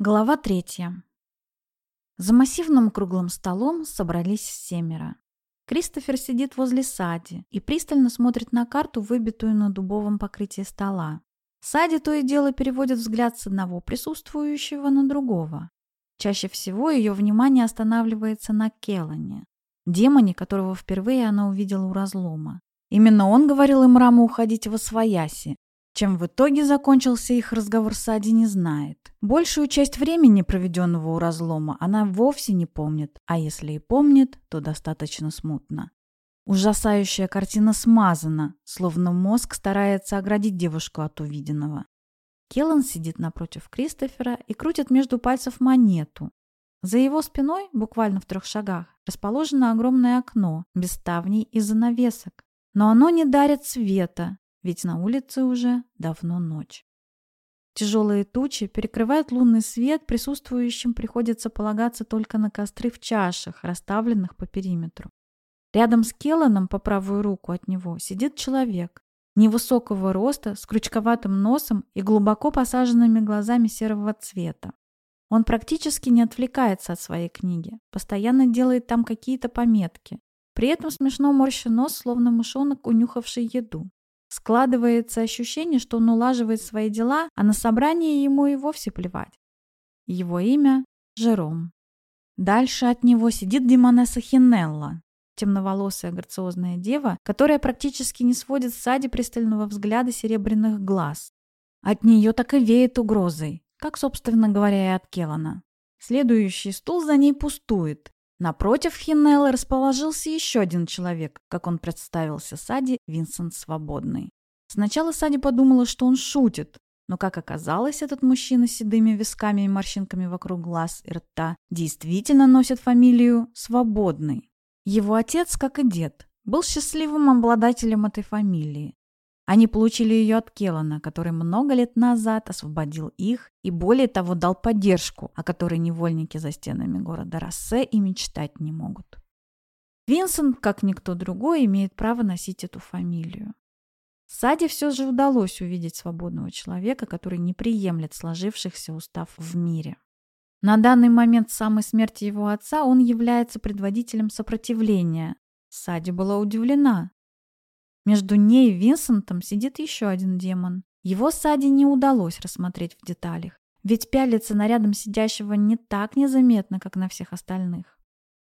Глава 3. За массивным круглым столом собрались 7. Кристофер сидит возле Сади и пристально смотрит на карту, выбитую на дубовом покрытии стола. Сади то и дело переводит взгляд с одного присутствующего на другого. Чаще всего ее внимание останавливается на Келлане, демоне, которого впервые она увидела у разлома. Именно он говорил им Раму уходить восвояси. Чем в итоге закончился их разговор, Сади не знает. Большую часть времени, проведенного у разлома, она вовсе не помнит, а если и помнит, то достаточно смутно. Ужасающая картина смазана, словно мозг старается оградить девушку от увиденного. Келлан сидит напротив Кристофера и крутит между пальцев монету. За его спиной, буквально в 3 шагах, расположено огромное окно, без ставней и занавесок. Но оно не дарит света, ведь на улице уже давно ночь. Тяжелые тучи перекрывают лунный свет, присутствующим приходится полагаться только на костры в чашах, расставленных по периметру. Рядом с Келланом, по правую руку от него, сидит человек, невысокого роста, с крючковатым носом и глубоко посаженными глазами серого цвета. Он практически не отвлекается от своей книги, постоянно делает там какие-то пометки. При этом смешно морща нос, словно мышонок, унюхавший еду. Складывается ощущение, что он улаживает свои дела, а на собрании ему и вовсе плевать. Его имя – Жером. Дальше от него сидит демонесса Хинелла, темноволосая грациозная дева, которая практически не сводит с Сади пристального взгляда серебряных глаз. От нее так и веет угрозой, как, собственно говоря, и от Келлана. Следующий стул за ней пустует. Напротив Хинеллы расположился еще один человек, как он представился Сади, Винсент Свободный. Сначала Сади подумала, что он шутит, но, как оказалось, этот мужчина с седыми висками и морщинками вокруг глаз и рта действительно носит фамилию Свободный. Его отец, как и дед, был счастливым обладателем этой фамилии. Они получили ее от Келлана, который много лет назад освободил их и, более того, дал поддержку, о которой невольники за стенами города Россе и мечтать не могут. Винсент, как никто другой, имеет право носить эту фамилию. Сади все же удалось увидеть свободного человека, который не приемлет сложившихся уставов в мире. На данный момент с самой смерти его отца он является предводителем сопротивления. Сади была удивлена. Между ней и Винсентом сидит еще один демон. Его Сади не удалось рассмотреть в деталях, ведь пялиться на рядом сидящего не так незаметно, как на всех остальных.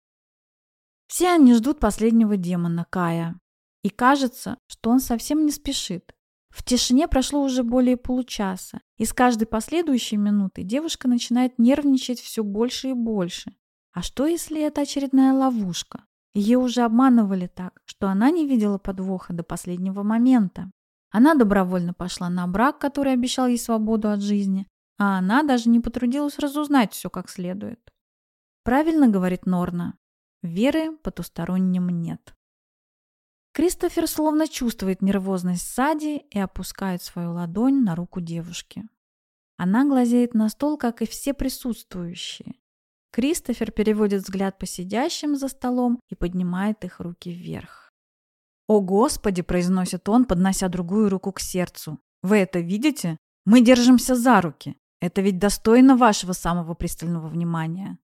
Все они ждут последнего демона, Кая. И кажется, что он совсем не спешит. В тишине прошло уже более получаса, и с каждой последующей минутой девушка начинает нервничать все больше и больше. А что, если это очередная ловушка? Ее уже обманывали так, что она не видела подвоха до последнего момента. Она добровольно пошла на брак, который обещал ей свободу от жизни, а она даже не потрудилась разузнать все как следует. Правильно говорит Норна. Веры потусторонним нет. Кристофер словно чувствует нервозность Сади и опускает свою ладонь на руку девушки. Она глазеет на стол, как и все присутствующие. Кристофер переводит взгляд по сидящим за столом и поднимает их руки вверх. «О, Господи!» – произносит он, поднося другую руку к сердцу. «Вы это видите? Мы держимся за руки. Это ведь достойно вашего самого пристального внимания».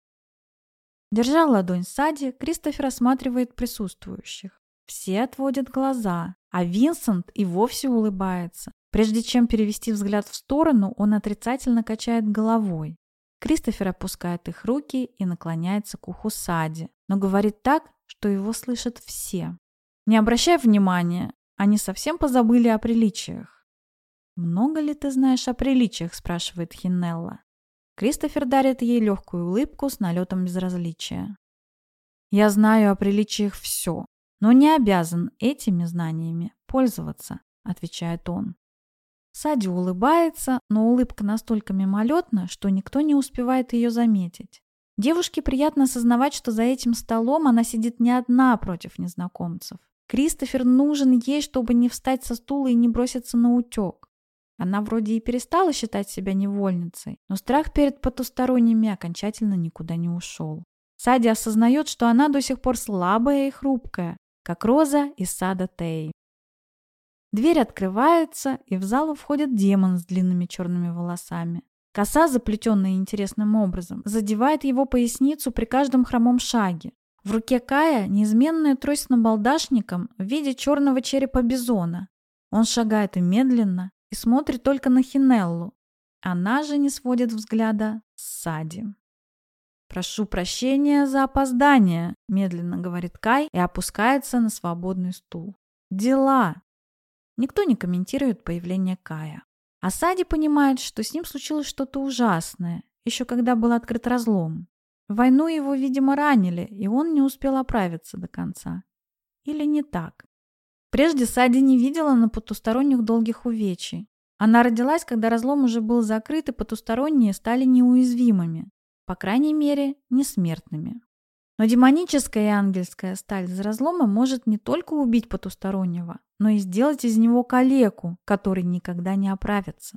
Держа ладонь Сади, Кристофер осматривает присутствующих. Все отводят глаза, а Винсент и вовсе улыбается. Прежде чем перевести взгляд в сторону, он отрицательно качает головой. Кристофер опускает их руки и наклоняется к уху Сади, но говорит так, что его слышат все. Не обращай внимания, они совсем позабыли о приличиях. «Много ли ты знаешь о приличиях?» – спрашивает Хинелла. Кристофер дарит ей легкую улыбку с налетом безразличия. «Я знаю о приличиях все, но не обязан этими знаниями пользоваться», – отвечает он. Сади улыбается, но улыбка настолько мимолетна, что никто не успевает ее заметить. Девушке приятно осознавать, что за этим столом она сидит не одна против незнакомцев. Кристофер нужен ей, чтобы не встать со стула и не броситься на утек. Она вроде и перестала считать себя невольницей, но страх перед потусторонними окончательно никуда не ушел. Сади осознает, что она до сих пор слабая и хрупкая, как роза из сада Теи. Дверь открывается, и в залу входит демон с длинными черными волосами. Коса, заплетенная интересным образом, задевает его поясницу при каждом хромом шаге. В руке Кая неизменная трость с набалдашником в виде черного черепа бизона. Он шагает и медленно, и смотрит только на Хинеллу. Она же не сводит взгляда с Сади. «Прошу прощения за опоздание», – медленно говорит Кай и опускается на свободный стул. «Дела». Никто не комментирует появление Кая. А Сади понимает, что с ним случилось что-то ужасное, еще когда был открыт разлом. В войну его, видимо, ранили, и он не успел оправиться до конца. Или не так. Прежде Сади не видела на потусторонних долгих увечий. Она родилась, когда разлом уже был закрыт, и потусторонние стали неуязвимыми. По крайней мере, несмертными. Но демоническая и ангельская сталь из разлома может не только убить потустороннего, но и сделать из него калеку, который никогда не оправится.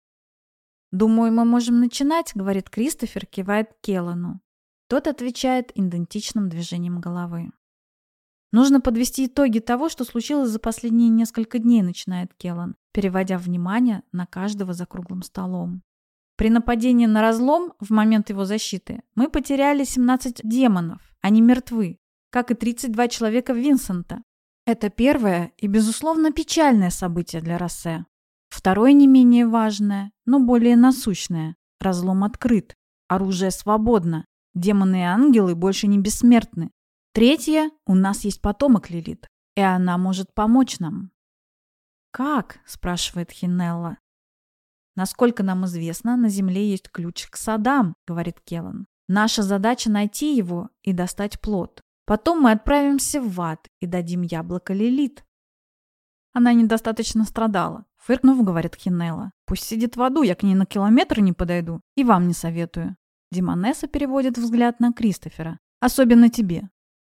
«Думаю, мы можем начинать», — говорит Кристофер, кивает Келлану. Тот отвечает идентичным движением головы. «Нужно подвести итоги того, что случилось за последние несколько дней», — начинает Келлан, переводя внимание на каждого за круглым столом. «При нападении на разлом в момент его защиты мы потеряли 17 демонов. Они мертвы, как и 32 человека Винсента. Это первое и, безусловно, печальное событие для Россе. Второе не менее важное, но более насущное. Разлом открыт, оружие свободно, демоны и ангелы больше не бессмертны. Третье, у нас есть потомок Лилит, и она может помочь нам». «Как?» – спрашивает Хинелла. «Насколько нам известно, на Земле есть ключ к садам», – говорит Келлан. «Наша задача найти его и достать плод. Потом мы отправимся в ад и дадим яблоко Лилит». «Она недостаточно страдала», – фыркнув, говорит Хинелла. «Пусть сидит в аду, я к ней на километр не подойду и вам не советую». Демонесса переводит взгляд на Кристофера. «Особенно тебе».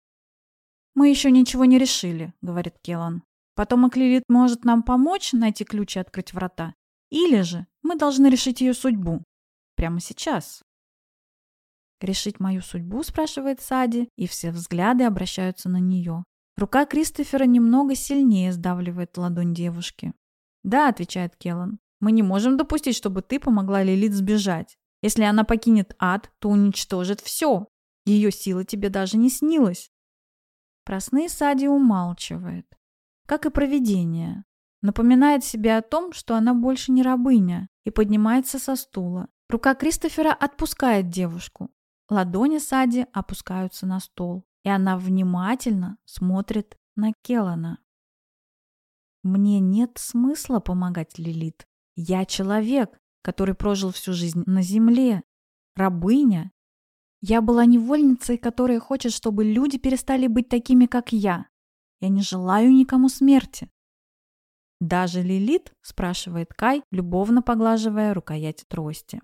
«Мы еще ничего не решили», — говорит Келлан. «Потомок Лилит может нам помочь найти ключ и открыть врата. Или же мы должны решить ее судьбу. Прямо сейчас». «Решить мою судьбу?» — спрашивает Сади, и все взгляды обращаются на нее. Рука Кристофера немного сильнее сдавливает ладонь девушки. «Да», — отвечает Келлан, — «мы не можем допустить, чтобы ты помогла Лилит сбежать. Если она покинет ад, то уничтожит все. Ее сила тебе даже не снилась». Про сны Сади умалчивает, как и провидение. Напоминает себе о том, что она больше не рабыня, и поднимается со стула. Рука Кристофера отпускает девушку. Ладони Сади опускаются на стол, и она внимательно смотрит на Келлана. «Мне нет смысла помогать Лилит. Я человек, который прожил всю жизнь на земле. Рабыня. Я была невольницей, которая хочет, чтобы люди перестали быть такими, как я. Я не желаю никому смерти». «Даже Лилит?» – спрашивает Кай, любовно поглаживая рукоять трости.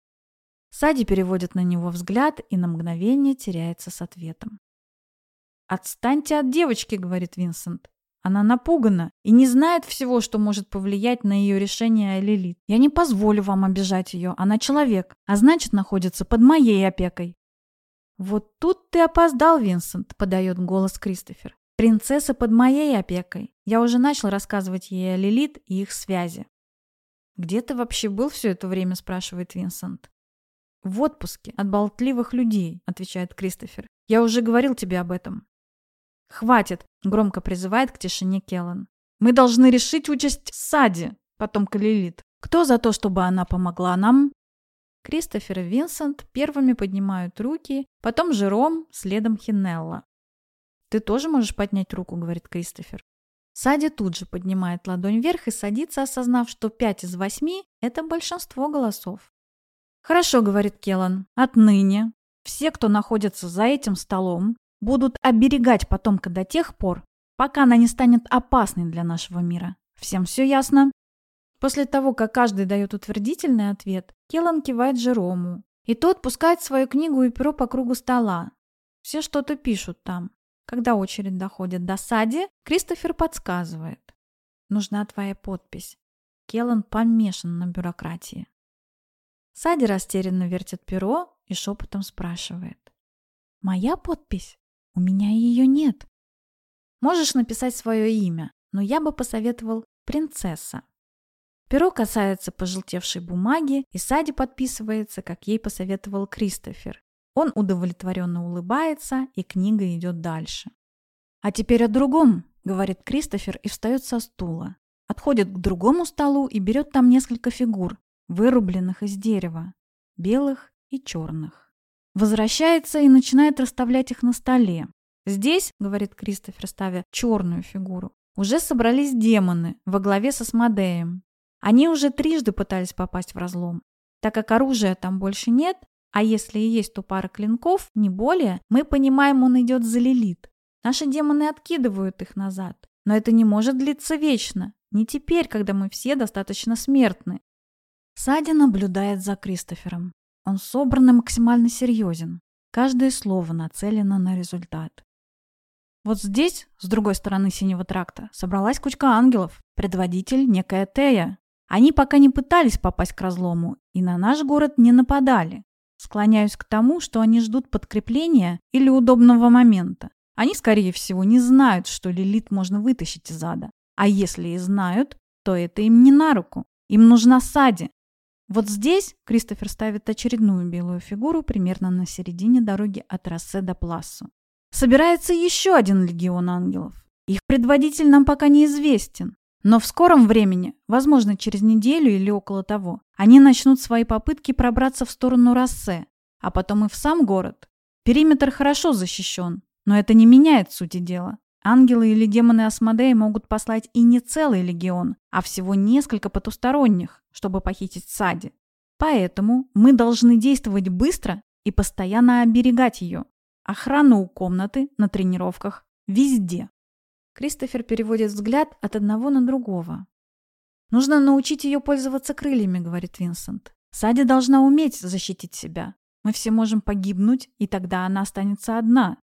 Сади переводит на него взгляд и на мгновение теряется с ответом. «Отстаньте от девочки», – говорит Винсент. «Она напугана и не знает всего, что может повлиять на ее решение о Лилит. Я не позволю вам обижать ее, она человек, а значит, находится под моей опекой». «Вот тут ты опоздал, Винсент», – подает голос Кристофер. «Принцесса под моей опекой. Я уже начал рассказывать ей о Лилит и их связи». «Где ты вообще был все это время?» – спрашивает Винсент. «В отпуске от болтливых людей», – отвечает Кристофер. «Я уже говорил тебе об этом». «Хватит», – громко призывает к тишине Келлан. «Мы должны решить участь Сади, потомка Лилит. Кто за то, чтобы она помогла нам?» Кристофер и Винсент первыми поднимают руки, потом Жером, следом Хинелла. «Ты тоже можешь поднять руку», — говорит Кристофер. Сади тут же поднимает ладонь вверх и садится, осознав, что 5 из 8 — это большинство голосов. «Хорошо», — говорит Келлан, — «отныне все, кто находится за этим столом, будут оберегать потомка до тех пор, пока она не станет опасной для нашего мира. Всем все ясно?» После того, как каждый дает утвердительный ответ, Келлан кивает Жерому, и тот пускает свою книгу и перо по кругу стола. Все что-то пишут там. Когда очередь доходит до Сади, Кристофер подсказывает. «Нужна твоя подпись». Келлан помешан на бюрократии. Сади растерянно вертит перо и шепотом спрашивает. «Моя подпись? У меня ее нет». «Можешь написать свое имя, но я бы посоветовал принцесса». Перо касается пожелтевшей бумаги, и Сади подписывается, как ей посоветовал Кристофер. Он удовлетворенно улыбается, и книга идет дальше. «А теперь о другом», — говорит Кристофер и встает со стула. Отходит к другому столу и берет там несколько фигур, вырубленных из дерева, белых и черных. Возвращается и начинает расставлять их на столе. «Здесь, — говорит Кристофер, ставя черную фигуру, — уже собрались демоны во главе с Асмодеем. Они уже трижды пытались попасть в разлом. Так как оружия там больше нет, а если и есть, то пара клинков, не более, мы понимаем, он идет за Лилит. Наши демоны откидывают их назад. Но это не может длиться вечно. Не теперь, когда мы все достаточно смертны». Сади наблюдает за Кристофером. Он собран и максимально серьезен. Каждое слово нацелено на результат. Вот здесь, с другой стороны Синего тракта, собралась кучка ангелов, предводитель некая Тея. Они пока не пытались попасть к разлому и на наш город не нападали. Склоняюсь к тому, что они ждут подкрепления или удобного момента. Они, скорее всего, не знают, что Лилит можно вытащить из ада. А если и знают, то это им не на руку. Им нужна Сади. Вот здесь Кристофер ставит очередную белую фигуру примерно на середине дороги от Рассе до Плассу. Собирается еще один легион ангелов. Их предводитель нам пока неизвестен. Но в скором времени, возможно, через неделю или около того, они начнут свои попытки пробраться в сторону Рассе, а потом и в сам город. Периметр хорошо защищен, но это не меняет сути дела. Ангелы или демоны Асмодея могут послать и не целый легион, а всего несколько потусторонних, чтобы похитить Сади. Поэтому мы должны действовать быстро и постоянно оберегать ее. Охрана у комнаты, на тренировках, везде. Кристофер переводит взгляд от одного на другого. «Нужно научить ее пользоваться крыльями», — говорит Винсент. «Сади должна уметь защитить себя. Мы все можем погибнуть, и тогда она останется одна».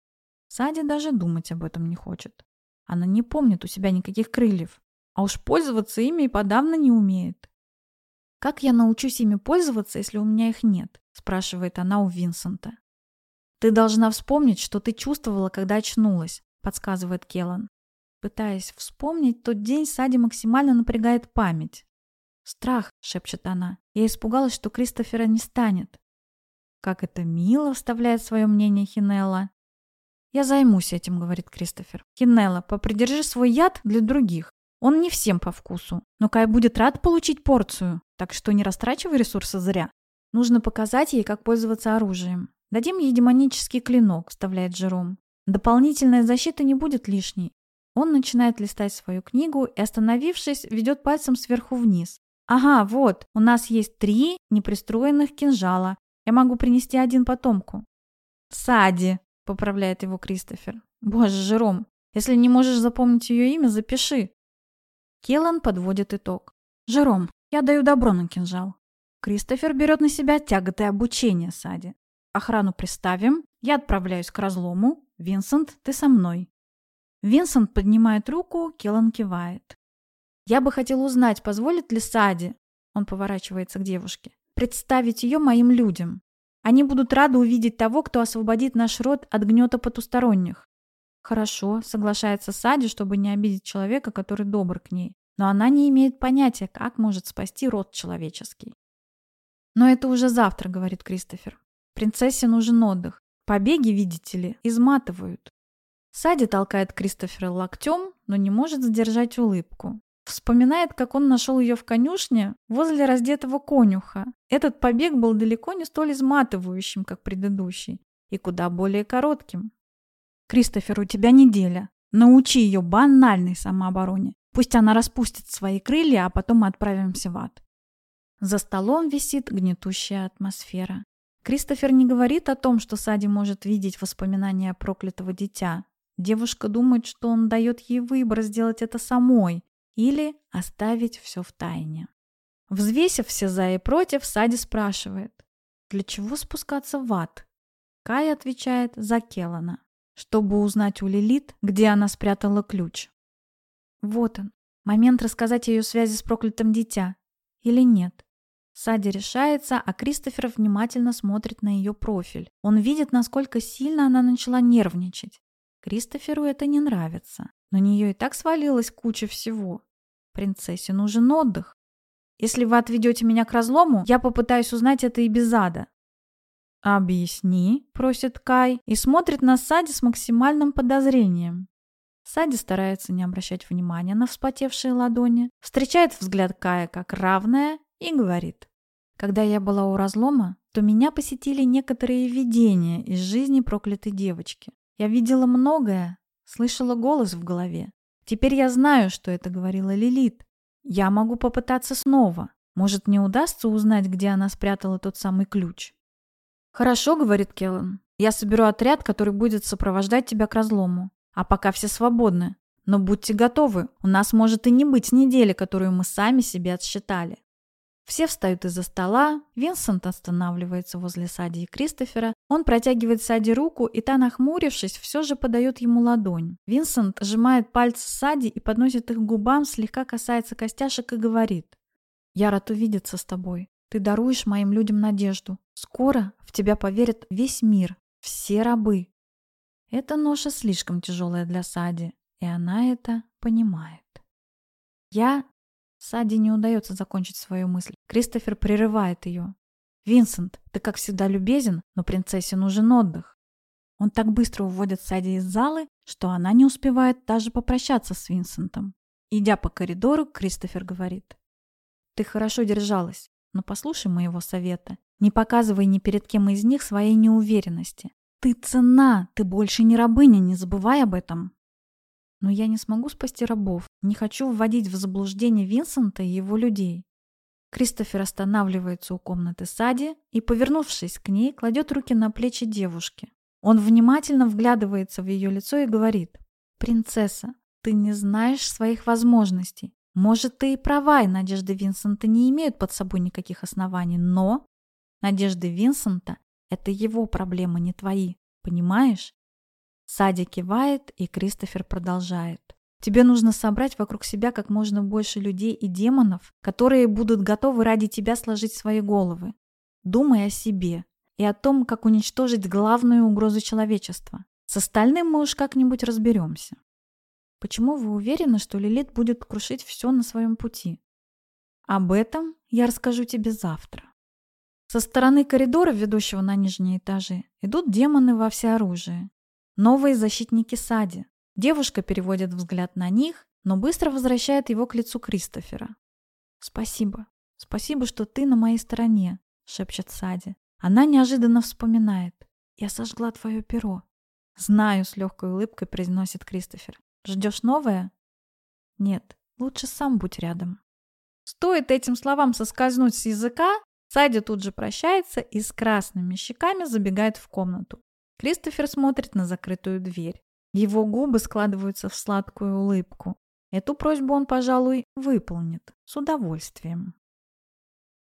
Сади даже думать об этом не хочет. Она не помнит у себя никаких крыльев, а уж пользоваться ими и подавно не умеет. «Как я научусь ими пользоваться, если у меня их нет?» — спрашивает она у Винсента. «Ты должна вспомнить, что ты чувствовала, когда очнулась», — подсказывает Келлан. Пытаясь вспомнить тот день, Сади максимально напрягает память. «Страх», — шепчет она. «Я испугалась, что Кристофера не станет». «Как это мило», — вставляет свое мнение Хинелла. «Я займусь этим», — говорит Кристофер. «Хинелла, попридержи свой яд для других. Он не всем по вкусу, но Кай будет рад получить порцию, так что не растрачивай ресурсы зря. Нужно показать ей, как пользоваться оружием. Дадим ей демонический клинок», — вставляет Джером. «Дополнительная защита не будет лишней». Он начинает листать свою книгу и, остановившись, ведет пальцем сверху вниз. «Ага, вот, у нас есть 3 непристроенных кинжала. Я могу принести один потомку». «Сади», — поправляет его Кристофер. «Боже, Жером, если не можешь запомнить ее имя, запиши». Келлан подводит итог. «Жером, я даю добро на кинжал». Кристофер берет на себя тяготы обучения Сади. «Охрану приставим, я отправляюсь к разлому. Винсент, ты со мной». Винсент поднимает руку, Келлан кивает. «Я бы хотел узнать, позволит ли Сади», он поворачивается к девушке, «представить ее моим людям. Они будут рады увидеть того, кто освободит наш род от гнета потусторонних». «Хорошо», соглашается Сади, чтобы не обидеть человека, который добр к ней. Но она не имеет понятия, как может спасти род человеческий. «Но это уже завтра», — говорит Кристофер. «Принцессе нужен отдых. Побеги, видите ли, изматывают». Сади толкает Кристофера локтем, но не может сдержать улыбку. Вспоминает, как он нашел ее в конюшне возле раздетого конюха. Этот побег был далеко не столь изматывающим, как предыдущий, и куда более коротким. «Кристофер, у тебя неделя. Научи ее банальной самообороне. Пусть она распустит свои крылья, а потом мы отправимся в ад». За столом висит гнетущая атмосфера. Кристофер не говорит о том, что Сади может видеть воспоминания проклятого дитя. Девушка думает, что он дает ей выбор сделать это самой или оставить все в тайне. Взвесив все за и против, Сади спрашивает: «Для чего спускаться в ад?» Кай отвечает за Келлана: «Чтобы узнать у Лилит, где она спрятала ключ». Вот он, момент рассказать о ее связи с проклятым дитя. Или нет? Сади решается, а Кристофер внимательно смотрит на ее профиль. Он видит, насколько сильно она начала нервничать. Кристоферу это не нравится. На нее и так свалилась куча всего. Принцессе нужен отдых. Если вы отведете меня к разлому, я попытаюсь узнать это и без ада». «Объясни», — просит Кай и смотрит на Сади с максимальным подозрением. Сади старается не обращать внимания на вспотевшие ладони, встречает взгляд Кая как равная и говорит: «Когда я была у разлома, то меня посетили некоторые видения из жизни проклятой девочки. Я видела многое, слышала голос в голове. Теперь я знаю, что это говорила Лилит. Я могу попытаться снова. Может, мне удастся узнать, где она спрятала тот самый ключ?» «Хорошо», — говорит Келлан. «Я соберу отряд, который будет сопровождать тебя к разлому. А пока все свободны. Но будьте готовы, у нас может и не быть недели, которую мы сами себе отсчитали». Все встают из-за стола, Винсент останавливается возле Сади и Кристофера. Он протягивает Сади руку, и та, нахмурившись, все же подает ему ладонь. Винсент сжимает пальцы Сади и подносит их к губам, слегка касается костяшек и говорит: «Я рад увидеться с тобой. Ты даруешь моим людям надежду. Скоро в тебя поверит весь мир, все рабы». Эта ноша слишком тяжелая для Сади, и она это понимает. Сади не удается закончить свою мысль. Кристофер прерывает ее. «Винсент, ты как всегда любезен, но принцессе нужен отдых». Он так быстро уводит Сади из залы, что она не успевает даже попрощаться с Винсентом. Идя по коридору, Кристофер говорит: «Ты хорошо держалась, но послушай моего совета. Не показывай ни перед кем из них своей неуверенности. Ты ценна, ты больше не рабыня, не забывай об этом». «Но я не смогу спасти рабов. Не хочу вводить в заблуждение Винсента и его людей». Кристофер останавливается у комнаты Сади и, повернувшись к ней, кладет руки на плечи девушки. Он внимательно вглядывается в ее лицо и говорит: «Принцесса, ты не знаешь своих возможностей. Может, ты и права, и надежды Винсента не имеют под собой никаких оснований, но надежды Винсента — это его проблемы, не твои. Понимаешь?» Сади кивает, и Кристофер продолжает: «Тебе нужно собрать вокруг себя как можно больше людей и демонов, которые будут готовы ради тебя сложить свои головы. Думай о себе и о том, как уничтожить главную угрозу человечества. С остальным мы уж как-нибудь разберемся». «Почему вы уверены, что Лилит будет крушить все на своем пути?» «Об этом я расскажу тебе завтра». Со стороны коридора, ведущего на нижние этажи, идут демоны во всеоружии. Новые защитники Сади. Девушка переводит взгляд на них, но быстро возвращает его к лицу Кристофера. «Спасибо. Спасибо, что ты на моей стороне», — шепчет Сади. Она неожиданно вспоминает: «Я сожгла твое перо». «Знаю», — с легкой улыбкой произносит Кристофер. «Ждешь новое?» «Нет, лучше сам будь рядом». Стоит этим словам соскользнуть с языка, Сади тут же прощается и с красными щеками забегает в комнату. Кристофер смотрит на закрытую дверь. Его губы складываются в сладкую улыбку. Эту просьбу он, пожалуй, выполнит с удовольствием.